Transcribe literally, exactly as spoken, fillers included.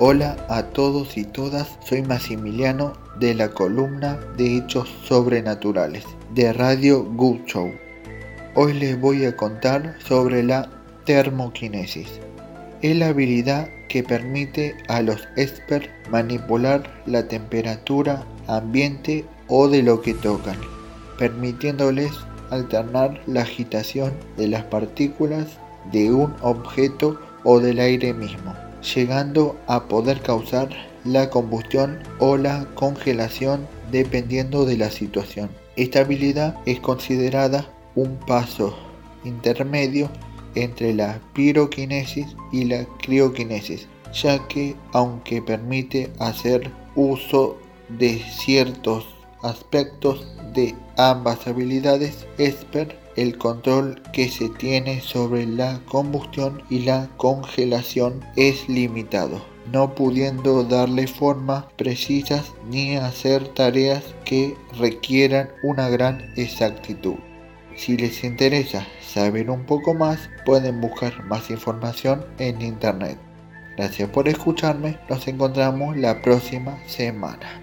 Hola a todos y todas, soy Maximiliano de la columna de Hechos Sobrenaturales de Radio Good Show. Hoy les voy a contar sobre la termoquinesis. Es la habilidad que permite a los experts manipular la temperatura, ambiente o de lo que tocan, permitiéndoles alternar la agitación de las partículas de un objeto o del aire mismo, llegando a poder causar la combustión o la congelación dependiendo de la situación. Esta habilidad es considerada un paso intermedio entre la piroquinesis y la crioquinesis, ya que aunque permite hacer uso de ciertos aspectos de ambas habilidades expert, el control que se tiene sobre la combustión y la congelación es limitado, no pudiendo darle formas precisas ni hacer tareas que requieran una gran exactitud. Si les interesa saber un poco más, pueden buscar más información en internet. Gracias por escucharme, nos encontramos la próxima semana.